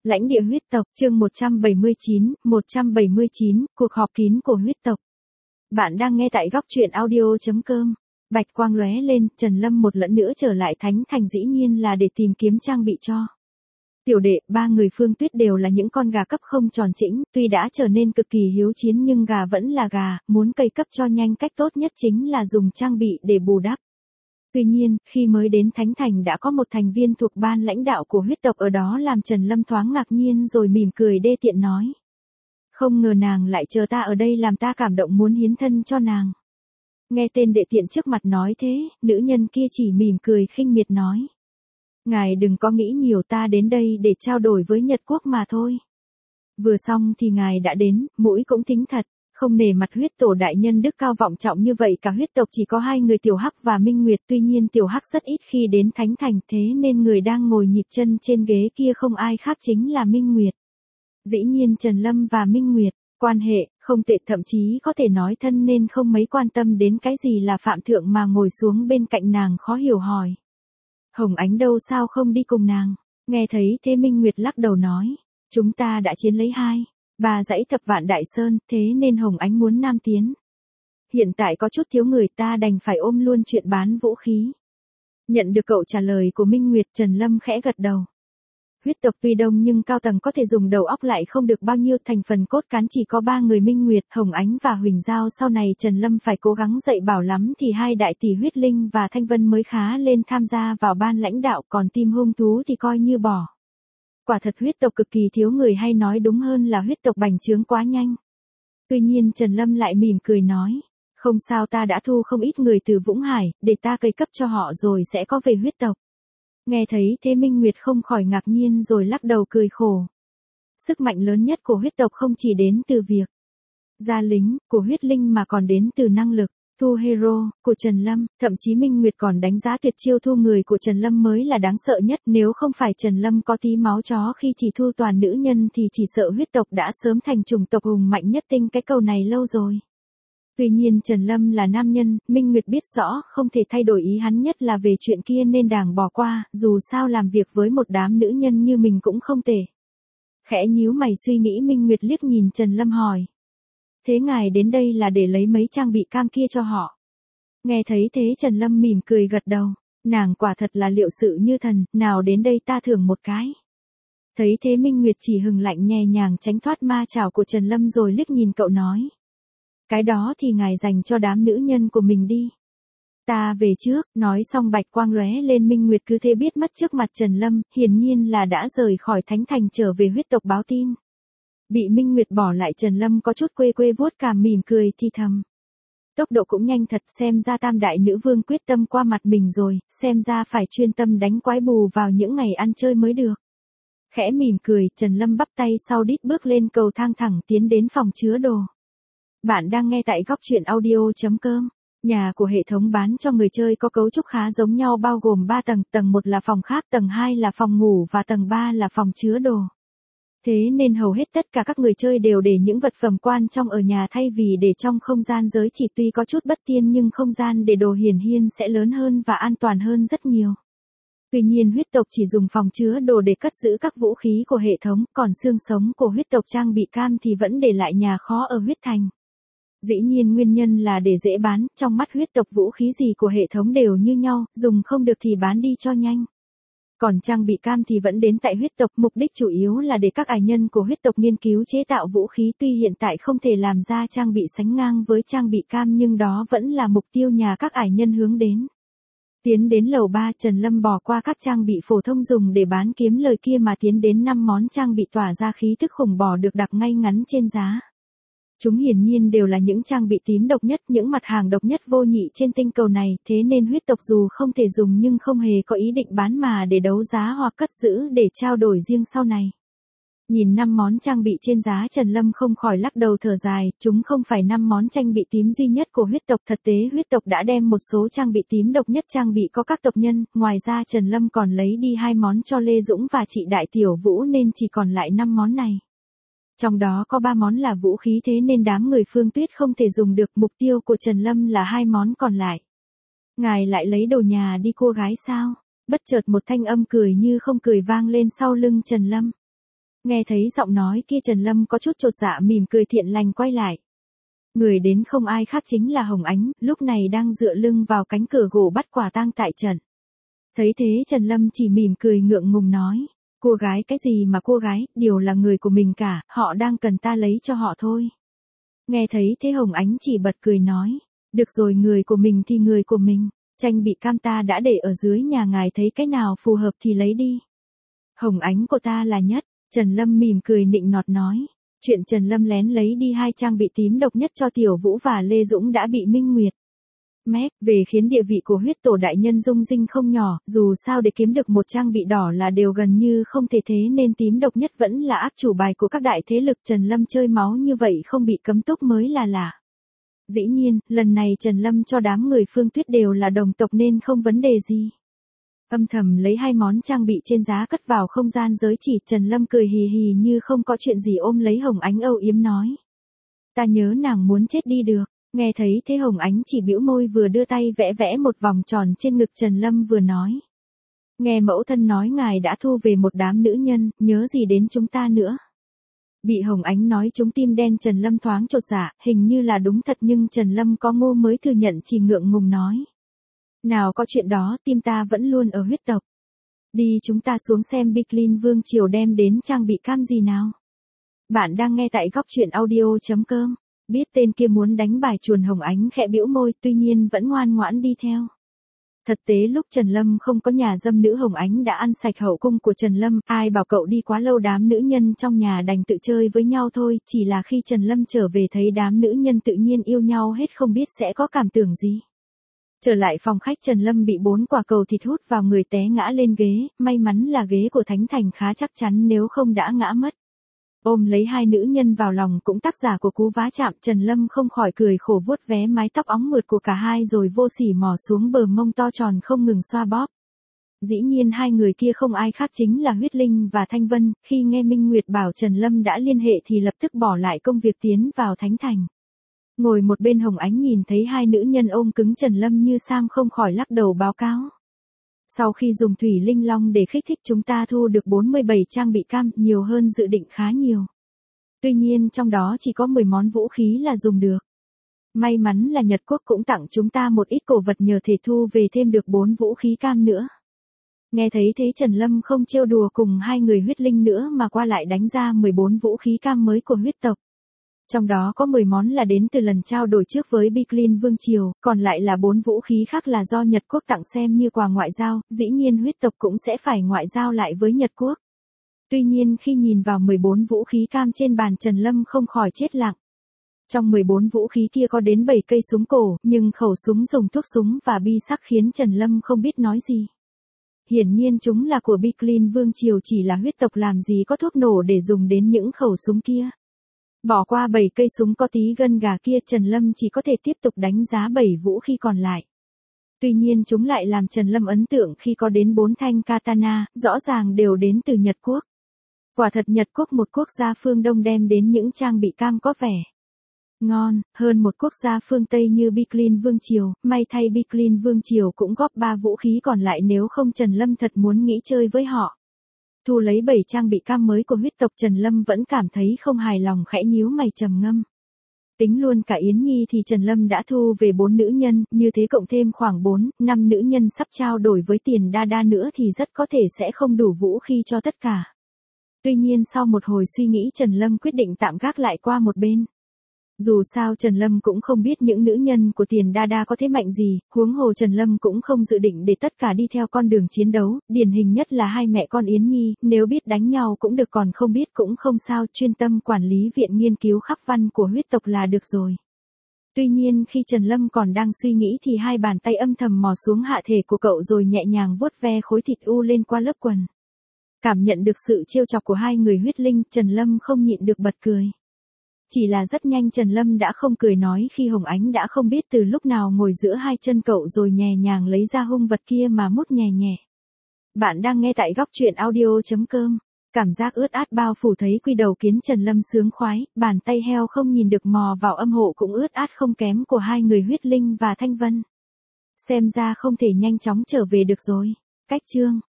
Lãnh địa huyết tộc, chương 179, cuộc họp kín của huyết tộc. Bạn đang nghe tại góc truyện audio.com. Bạch quang lóe lên, Trần Lâm một lần nữa trở lại Thánh Thành, dĩ nhiên là để tìm kiếm trang bị cho tiểu đệ. Ba người Phương Tuyết đều là những con gà cấp không tròn chỉnh, tuy đã trở nên cực kỳ hiếu chiến nhưng gà vẫn là gà, muốn cây cấp cho nhanh cách tốt nhất chính là dùng trang bị để bù đắp. Tuy nhiên, khi mới đến Thánh Thành đã có một thành viên thuộc ban lãnh đạo của huyết tộc ở đó làm Trần Lâm thoáng ngạc nhiên rồi mỉm cười đê tiện nói. Không ngờ nàng lại chờ ta ở đây, làm ta cảm động muốn hiến thân cho nàng. Nghe tên đệ tiện trước mặt nói thế, nữ nhân kia chỉ mỉm cười khinh miệt nói. Ngài đừng có nghĩ nhiều, ta đến đây để trao đổi với Nhật Quốc mà thôi. Vừa xong thì ngài đã đến, mũi cũng thính thật. Không nể mặt huyết tổ đại nhân đức cao vọng trọng như vậy, cả huyết tộc chỉ có hai người Tiểu Hắc và Minh Nguyệt, tuy nhiên Tiểu Hắc rất ít khi đến Thánh Thành, thế nên người đang ngồi nhịp chân trên ghế kia không ai khác chính là Minh Nguyệt. Dĩ nhiên Trần Lâm và Minh Nguyệt, quan hệ không tệ, thậm chí có thể nói thân, nên không mấy quan tâm đến cái gì là phạm thượng mà ngồi xuống bên cạnh nàng khó hiểu hỏi. Hồng Ánh đâu, sao không đi cùng nàng? Nghe thấy thế Minh Nguyệt lắc đầu nói. Chúng ta đã chiến lấy 2-3 dãy thập vạn đại sơn, thế nên Hồng Ánh muốn nam tiến. Hiện tại có chút thiếu người, ta đành phải ôm luôn chuyện bán vũ khí. Nhận được cậu trả lời của Minh Nguyệt, Trần Lâm khẽ gật đầu. Huyết tộc tuy đông nhưng cao tầng có thể dùng đầu óc lại không được bao nhiêu, thành phần cốt cán chỉ có 3 người Minh Nguyệt, Hồng Ánh và Huỳnh Giao. Sau này Trần Lâm phải cố gắng dạy bảo lắm thì 2 đại tỷ Huyết Linh và Thanh Vân mới khá lên tham gia vào ban lãnh đạo, còn team hung thú thì coi như bỏ. Quả thật huyết tộc cực kỳ thiếu người, hay nói đúng hơn là huyết tộc bành trướng quá nhanh. Tuy nhiên Trần Lâm lại mỉm cười nói, không sao, ta đã thu không ít người từ Vũng Hải, để ta cây cấp cho họ rồi sẽ có về huyết tộc. Nghe thấy thế Minh Nguyệt không khỏi ngạc nhiên rồi lắc đầu cười khổ. Sức mạnh lớn nhất của huyết tộc không chỉ đến từ việc ra lính của huyết linh mà còn đến từ năng lực thu hero của Trần Lâm, thậm chí Minh Nguyệt còn đánh giá tuyệt chiêu thu người của Trần Lâm mới là đáng sợ nhất. Nếu không phải Trần Lâm có tí máu chó khi chỉ thu toàn nữ nhân thì chỉ sợ huyết tộc đã sớm thành chủng tộc hùng mạnh nhất tinh cái câu này lâu rồi. Tuy nhiên Trần Lâm là nam nhân, Minh Nguyệt biết rõ không thể thay đổi ý hắn, nhất là về chuyện kia nên đàng bỏ qua, dù sao làm việc với một đám nữ nhân như mình cũng không tệ. Khẽ nhíu mày suy nghĩ, Minh Nguyệt liếc nhìn Trần Lâm hỏi. Thế ngài đến đây là để lấy mấy trang bị cam kia cho họ? Nghe thấy thế Trần Lâm mỉm cười gật đầu, nàng quả thật là liệu sự như thần, nào đến đây ta thưởng một cái. Thấy thế Minh Nguyệt chỉ hừng lạnh nhẹ nhàng tránh thoát ma chảo của Trần Lâm rồi liếc nhìn cậu nói. Cái đó thì ngài dành cho đám nữ nhân của mình đi. Ta về trước, nói xong bạch quang lóe lên, Minh Nguyệt cứ thế biết mất trước mặt Trần Lâm, hiển nhiên là đã rời khỏi Thánh Thành trở về huyết tộc báo tin. Bị Minh Nguyệt bỏ lại, Trần Lâm có chút quê quê vuốt cằm mỉm cười thì thầm. Tốc độ cũng nhanh thật, xem ra tam đại nữ vương quyết tâm qua mặt mình rồi, xem ra phải chuyên tâm đánh quái bù vào những ngày ăn chơi mới được. Khẽ mỉm cười, Trần Lâm bắp tay sau đít bước lên cầu thang thẳng tiến đến phòng chứa đồ. Bạn đang nghe tại góc truyện audio.com. Nhà của hệ thống bán cho người chơi có cấu trúc khá giống nhau, bao gồm 3 tầng, tầng 1 là phòng khác, tầng 2 là phòng ngủ và tầng 3 là phòng chứa đồ. Thế nên hầu hết tất cả các người chơi đều để những vật phẩm quan trong ở nhà thay vì để trong không gian giới chỉ, tuy có chút bất tiên nhưng không gian để đồ hiển nhiên sẽ lớn hơn và an toàn hơn rất nhiều. Tuy nhiên huyết tộc chỉ dùng phòng chứa đồ để cất giữ các vũ khí của hệ thống, còn xương sống của huyết tộc trang bị cam thì vẫn để lại nhà kho ở huyết thành. Dĩ nhiên nguyên nhân là để dễ bán, trong mắt huyết tộc vũ khí gì của hệ thống đều như nhau, dùng không được thì bán đi cho nhanh. Còn trang bị cam thì vẫn đến tại huyết tộc, mục đích chủ yếu là để các ải nhân của huyết tộc nghiên cứu chế tạo vũ khí, tuy hiện tại không thể làm ra trang bị sánh ngang với trang bị cam nhưng đó vẫn là mục tiêu nhà các ải nhân hướng đến. Tiến đến lầu 3, Trần Lâm bỏ qua các trang bị phổ thông dùng để bán kiếm lời kia mà tiến đến 5 món trang bị tỏa ra khí thức khủng bò được đặt ngay ngắn trên giá. Chúng hiển nhiên đều là những trang bị tím độc nhất, những mặt hàng độc nhất vô nhị trên tinh cầu này, thế nên huyết tộc dù không thể dùng nhưng không hề có ý định bán mà để đấu giá hoặc cất giữ để trao đổi riêng sau này. Nhìn 5 món trang bị trên giá, Trần Lâm không khỏi lắc đầu thở dài, chúng không phải 5 món trang bị tím duy nhất của huyết tộc, thực tế huyết tộc đã đem một số trang bị tím độc nhất trang bị có các tộc nhân, ngoài ra Trần Lâm còn lấy đi 2 món cho Lê Dũng và chị Đại Tiểu Vũ nên chỉ còn lại 5 món này. Trong đó có 3 món là vũ khí, thế nên đám người Phương Tuyết không thể dùng được, mục tiêu của Trần Lâm là 2 món còn lại. Ngài lại lấy đồ nhà đi cô gái sao? Bất chợt một thanh âm cười như không cười vang lên sau lưng Trần Lâm. Nghe thấy giọng nói kia Trần Lâm có chút chột dạ mỉm cười thiện lành quay lại. Người đến không ai khác chính là Hồng Ánh, lúc này đang dựa lưng vào cánh cửa gỗ bắt quả tang tại trận. Thấy thế Trần Lâm chỉ mỉm cười ngượng ngùng nói. Cô gái cái gì mà cô gái, đều là người của mình cả, họ đang cần ta lấy cho họ thôi. Nghe thấy thế Hồng Ánh chỉ bật cười nói. Được rồi, người của mình thì người của mình, tranh bị cam ta đã để ở dưới nhà ngài, thấy cái nào phù hợp thì lấy đi. Hồng Ánh của ta là nhất, Trần Lâm mỉm cười nịnh nọt nói. Chuyện Trần Lâm lén lấy đi 2 trang bị tím độc nhất cho Tiểu Vũ và Lê Dũng đã bị Minh Nguyệt mép về, khiến địa vị của huyết tổ đại nhân rung rinh không nhỏ, dù sao để kiếm được một trang bị đỏ là đều gần như không thể, thế nên tím độc nhất vẫn là áp chủ bài của các đại thế lực. Trần Lâm chơi máu như vậy không bị cấm túc mới là lạ. Dĩ nhiên, lần này Trần Lâm cho đám người Phương Tuyết đều là đồng tộc nên không vấn đề gì. Âm thầm lấy 2 món trang bị trên giá cất vào không gian giới chỉ, Trần Lâm cười hì hì như không có chuyện gì ôm lấy Hồng Ánh âu yếm nói. Ta nhớ nàng muốn chết đi được. Nghe thấy thế Hồng Ánh chỉ bĩu môi, vừa đưa tay vẽ vẽ một vòng tròn trên ngực Trần Lâm vừa nói. Nghe mẫu thân nói ngài đã thu về một đám nữ nhân, nhớ gì đến chúng ta nữa. Bị Hồng Ánh nói trúng tim đen, Trần Lâm thoáng chột dạ, hình như là đúng thật nhưng Trần Lâm có ngu mới thừa nhận, chỉ ngượng ngùng nói. Nào có chuyện đó, tim ta vẫn luôn ở huyết tộc. Đi, chúng ta xuống xem Bicklin Vương Triều đem đến trang bị cam gì nào. Bạn đang nghe tại góc truyện audio.com. Biết tên kia muốn đánh bài chuồn, Hồng Ánh khẽ bĩu môi, tuy nhiên vẫn ngoan ngoãn đi theo. Thực tế lúc Trần Lâm không có nhà dâm nữ, Hồng Ánh đã ăn sạch hậu cung của Trần Lâm, ai bảo cậu đi quá lâu, đám nữ nhân trong nhà đành tự chơi với nhau thôi, chỉ là khi Trần Lâm trở về thấy đám nữ nhân tự nhiên yêu nhau hết, không biết sẽ có cảm tưởng gì. Trở lại phòng khách, Trần Lâm bị 4 quả cầu thịt hút vào người, té ngã lên ghế, may mắn là ghế của Thánh Thành khá chắc chắn, nếu không đã ngã mất. Ôm lấy 2 nữ nhân vào lòng, cũng tác giả của cú vá chạm, Trần Lâm không khỏi cười khổ, vuốt vé mái tóc óng mượt của cả hai rồi vô sỉ mò xuống bờ mông to tròn không ngừng xoa bóp. Dĩ nhiên 2 người kia không ai khác chính là Huyết Linh và Thanh Vân, khi nghe Minh Nguyệt bảo Trần Lâm đã liên hệ thì lập tức bỏ lại công việc tiến vào Thánh Thành. Ngồi một bên Hồng Ánh nhìn thấy 2 nữ nhân ôm cứng Trần Lâm như Sam không khỏi lắc đầu báo cáo. Sau khi dùng Thủy Linh Long để kích thích, chúng ta thu được 47 trang bị cam, nhiều hơn dự định khá nhiều. Tuy nhiên trong đó chỉ có 10 món vũ khí là dùng được. May mắn là Nhật Quốc cũng tặng chúng ta một ít cổ vật, nhờ thể thu về thêm được 4 vũ khí cam nữa. Nghe thấy thế Trần Lâm không trêu đùa cùng 2 người huyết linh nữa mà qua lại đánh ra 14 vũ khí cam mới của huyết tộc. Trong đó có 10 món là đến từ lần trao đổi trước với Bicklin Vương Triều, còn lại là 4 vũ khí khác là do Nhật Quốc tặng xem như quà ngoại giao, dĩ nhiên huyết tộc cũng sẽ phải ngoại giao lại với Nhật Quốc. Tuy nhiên khi nhìn vào 14 vũ khí cam trên bàn, Trần Lâm không khỏi chết lặng. Trong 14 vũ khí kia có đến 7 cây súng cổ, nhưng khẩu súng dùng thuốc súng và bi sắc khiến Trần Lâm không biết nói gì. Hiển nhiên chúng là của Bicklin Vương Triều, chỉ là huyết tộc làm gì có thuốc nổ để dùng đến những khẩu súng kia. Bỏ qua 7 cây súng có tí gân gà kia, Trần Lâm chỉ có thể tiếp tục đánh giá 7 vũ khí còn lại. Tuy nhiên chúng lại làm Trần Lâm ấn tượng khi có đến 4 thanh katana, rõ ràng đều đến từ Nhật Quốc. Quả thật Nhật Quốc, một quốc gia phương Đông, đem đến những trang bị cam có vẻ ngon hơn một quốc gia phương Tây như Bicklin Vương Triều. May thay Bicklin Vương Triều cũng góp 3 vũ khí còn lại, nếu không Trần Lâm thật muốn nghĩ chơi với họ. Thu lấy 7 trang bị cam mới của huyết tộc, Trần Lâm vẫn cảm thấy không hài lòng, khẽ nhíu mày trầm ngâm. Tính luôn cả Yến Nhi thì Trần Lâm đã thu về 4 nữ nhân, như thế cộng thêm khoảng 4-5 nữ nhân sắp trao đổi với tiền đa đa nữa thì rất có thể sẽ không đủ vũ khí cho tất cả. Tuy nhiên sau một hồi suy nghĩ, Trần Lâm quyết định tạm gác lại qua một bên. Dù sao Trần Lâm cũng không biết những nữ nhân của tiền đa đa có thế mạnh gì, huống hồ Trần Lâm cũng không dự định để tất cả đi theo con đường chiến đấu, điển hình nhất là 2 mẹ con Yến Nhi, nếu biết đánh nhau cũng được, còn không biết cũng không sao, chuyên tâm quản lý viện nghiên cứu khắc văn của huyết tộc là được rồi. Tuy nhiên khi Trần Lâm còn đang suy nghĩ thì 2 bàn tay âm thầm mò xuống hạ thể của cậu rồi nhẹ nhàng vuốt ve khối thịt u lên qua lớp quần. Cảm nhận được sự trêu chọc của 2 người huyết linh, Trần Lâm không nhịn được bật cười. Chỉ là rất nhanh Trần Lâm đã không cười nói khi Hồng Ánh đã không biết từ lúc nào ngồi giữa 2 chân cậu rồi nhẹ nhàng lấy ra hung vật kia mà mút nhẹ nhẹ. Bạn đang nghe tại góc truyện audio.com. Cảm giác ướt át bao phủ thấy quy đầu khiến Trần Lâm sướng khoái, bàn tay heo không nhìn được mò vào âm hộ cũng ướt át không kém của 2 người huyết linh và Thanh Vân. Xem ra không thể nhanh chóng trở về được rồi. Cách chương